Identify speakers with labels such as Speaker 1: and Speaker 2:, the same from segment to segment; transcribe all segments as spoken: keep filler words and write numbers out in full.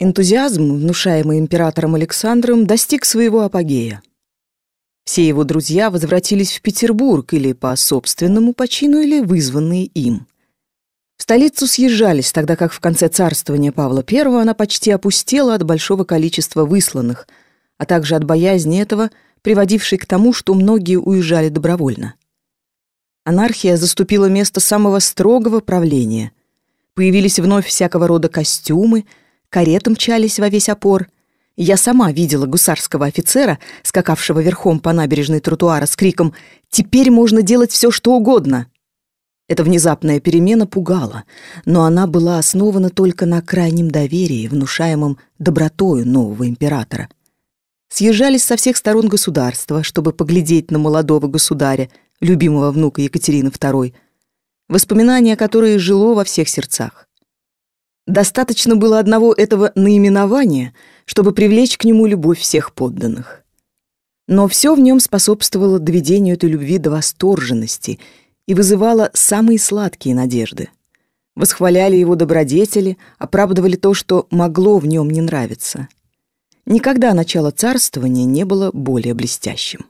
Speaker 1: Энтузиазм, внушаемый императором Александром, достиг своего апогея. Все его друзья возвратились в Петербург или по собственному почину, или вызванные им. В столицу съезжались, тогда как в конце царствования Павла Первого она почти опустела от большого количества высланных, а также от боязни этого, приводившей к тому, что многие уезжали добровольно. Анархия заступила место самого строгого правления. Появились вновь всякого рода костюмы, кареты мчались во весь опор. Я сама видела гусарского офицера, скакавшего верхом по набережной тротуара с криком «Теперь можно делать все, что угодно!». Эта внезапная перемена пугала, но она была основана только на крайнем доверии, внушаемом добротою нового императора. Съезжались со всех сторон государства, чтобы поглядеть на молодого государя, любимого внука Екатерины Второй, воспоминание о которой жило во всех сердцах. Достаточно было одного этого наименования, чтобы привлечь к нему любовь всех подданных. Но все в нем способствовало доведению этой любви до восторженности и вызывало самые сладкие надежды. Восхваляли его добродетели, оправдывали то, что могло в нем не нравиться. Никогда начало царствования не было более блестящим.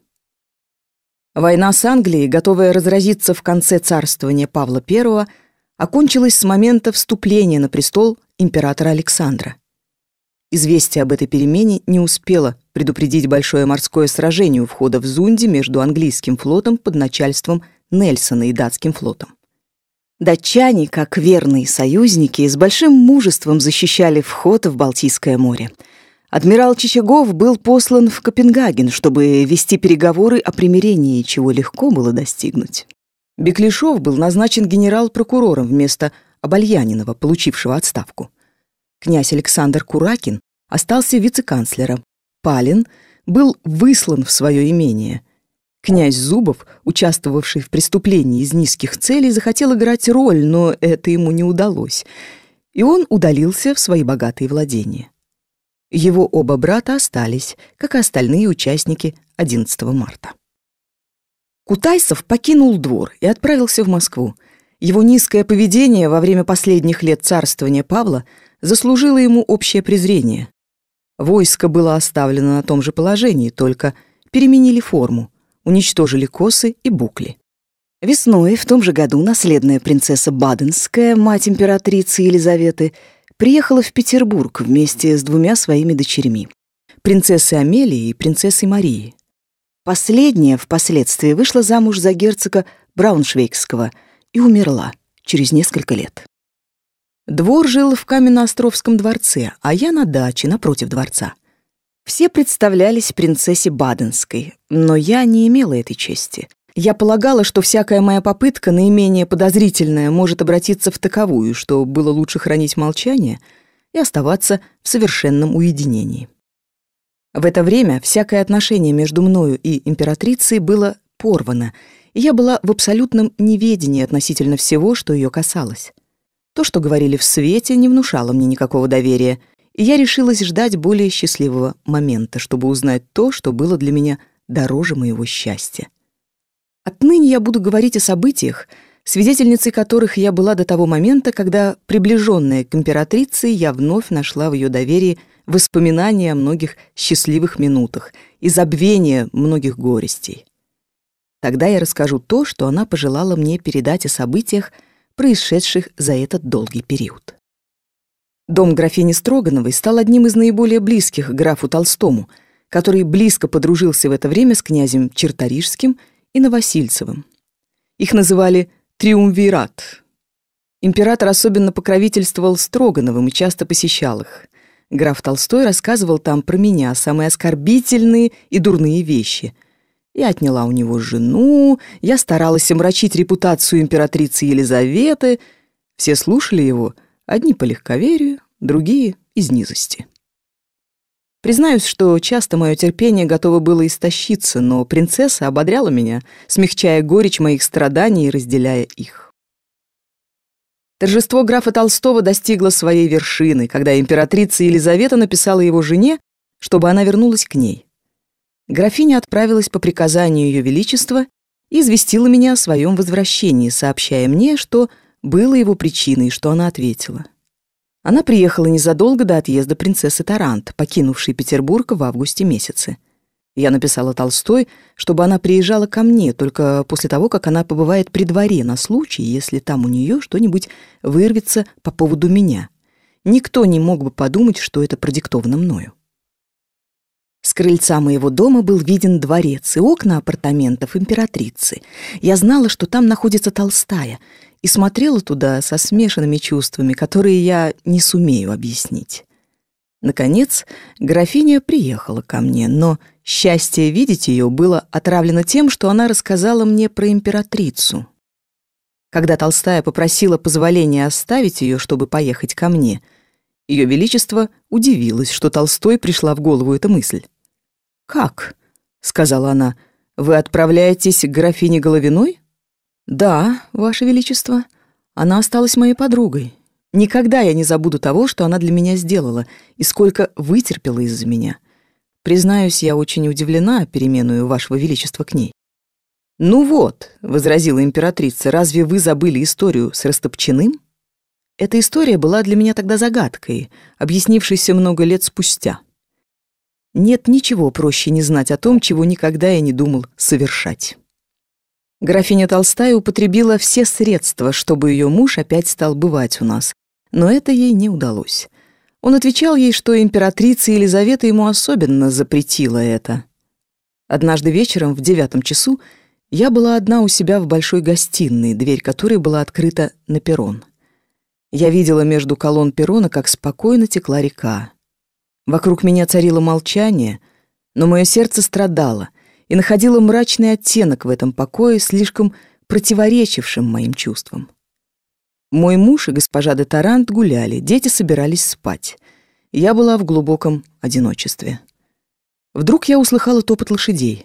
Speaker 1: Война с Англией, готовая разразиться в конце царствования Павла Первого, окончилась с момента вступления на престол императора Александра. Известие об этой перемене не успело предупредить большое морское сражение у входа в Зунде между английским флотом под начальством Нельсона и датским флотом. Датчане, как верные союзники, с большим мужеством защищали вход в Балтийское море. Адмирал Чичагов был послан в Копенгаген, чтобы вести переговоры о примирении, чего легко было достигнуть. Беклишев был назначен генерал-прокурором вместо Обольянинова, получившего отставку. Князь Александр Куракин остался вице-канцлером. Палин был выслан в свое имение. Князь Зубов, участвовавший в преступлении из низких целей, захотел играть роль, но это ему не удалось, и он удалился в свои богатые владения. Его оба брата остались, как и остальные участники одиннадцатого марта. Кутайсов покинул двор и отправился в Москву. Его низкое поведение во время последних лет царствования Павла заслужило ему общее презрение. Войско было оставлено на том же положении, только переменили форму, уничтожили косы и букли. Весной в том же году наследная принцесса Баденская, мать императрицы Елизаветы, приехала в Петербург вместе с двумя своими дочерьми, принцессой Амелией и принцессой Марией. Последняя впоследствии вышла замуж за герцога Брауншвейгского и умерла через несколько лет. Двор жил в Каменноостровском дворце, а я на даче напротив дворца. Все представлялись принцессе Баденской, но я не имела этой чести. Я полагала, что всякая моя попытка, наименее подозрительная, может обратиться в таковую, что было лучше хранить молчание и оставаться в совершенном уединении. В это время всякое отношение между мною и императрицей было порвано, и я была в абсолютном неведении относительно всего, что ее касалось. То, что говорили в свете, не внушало мне никакого доверия, и я решилась ждать более счастливого момента, чтобы узнать то, что было для меня дороже моего счастья. Отныне я буду говорить о событиях, свидетельницей которых я была до того момента, когда, приближенная к императрице, я вновь нашла в ее доверии воспоминания о многих счастливых минутах и забвение многих горестей. Тогда я расскажу то, что она пожелала мне передать о событиях, происшедших за этот долгий период. Дом графини Строгановой стал одним из наиболее близких к графу Толстому, который близко подружился в это время с князем Черторижским и Новосильцевым. Их называли «триумвират». Император особенно покровительствовал Строгановым и часто посещал их. Граф Толстой рассказывал там про меня самые оскорбительные и дурные вещи. Я отняла у него жену, я старалась омрачить репутацию императрицы Елизаветы. Все слушали его, одни по легковерию, другие из низости. Признаюсь, что часто мое терпение готово было истощиться, но принцесса ободряла меня, смягчая горечь моих страданий и разделяя их. Торжество графа Толстого достигло своей вершины, когда императрица Елизавета написала его жене, чтобы она вернулась к ней. Графиня отправилась по приказанию Ее Величества и известила меня о своем возвращении, сообщая мне, что было его причиной, и что она ответила. Она приехала незадолго до отъезда принцессы Тарант, покинувшей Петербург в августе месяце. Я написала Толстой, чтобы она приезжала ко мне только после того, как она побывает при дворе на случай, если там у нее что-нибудь вырвется по поводу меня. Никто не мог бы подумать, что это продиктовано мною. С крыльца моего дома был виден дворец и окна апартаментов императрицы. Я знала, что там находится Толстая, и смотрела туда со смешанными чувствами, которые я не сумею объяснить. Наконец, графиня приехала ко мне, но счастье видеть ее было отравлено тем, что она рассказала мне про императрицу. Когда Толстая попросила позволения оставить ее, чтобы поехать ко мне, Ее Величество удивилось, что Толстой пришла в голову эта мысль. «Как?» — сказала она. «Вы отправляетесь к графине Головиной?» «Да, Ваше Величество. Она осталась моей подругой. Никогда я не забуду того, что она для меня сделала, и сколько вытерпела из-за меня. Признаюсь, я очень удивлена переменою Вашего Величества к ней». «Ну вот», — возразила императрица, — «разве вы забыли историю с Растопчиным?» Эта история была для меня тогда загадкой, объяснившейся много лет спустя. Нет ничего проще не знать о том, чего никогда я не думал совершать. Графиня Толстая употребила все средства, чтобы ее муж опять стал бывать у нас, но это ей не удалось. Он отвечал ей, что императрица Елизавета ему особенно запретила это. Однажды вечером в девятом часу я была одна у себя в большой гостиной, дверь которой была открыта на перрон. Я видела между колонн перрона, как спокойно текла река. Вокруг меня царило молчание, но мое сердце страдало и находило мрачный оттенок в этом покое, слишком противоречившим моим чувствам. Мой муж и госпожа де Тарант гуляли, дети собирались спать. Я была в глубоком одиночестве. Вдруг я услыхала топот лошадей.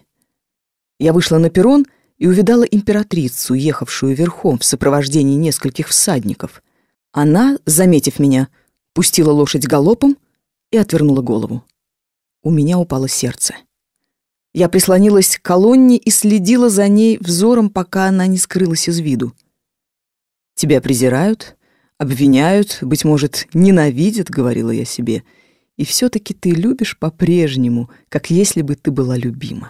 Speaker 1: Я вышла на перрон и увидала императрицу, ехавшую верхом в сопровождении нескольких всадников. Она, заметив меня, пустила лошадь галопом и отвернула голову. У меня упало сердце. Я прислонилась к колонне и следила за ней взором, пока она не скрылась из виду. «Тебя презирают, обвиняют, быть может, ненавидят», — говорила я себе, «и все-таки ты любишь по-прежнему, как если бы ты была любима».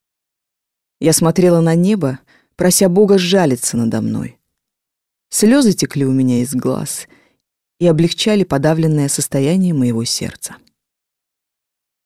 Speaker 1: Я смотрела на небо, прося Бога сжалиться надо мной. Слезы текли у меня из глаз и облегчали подавленное состояние моего сердца.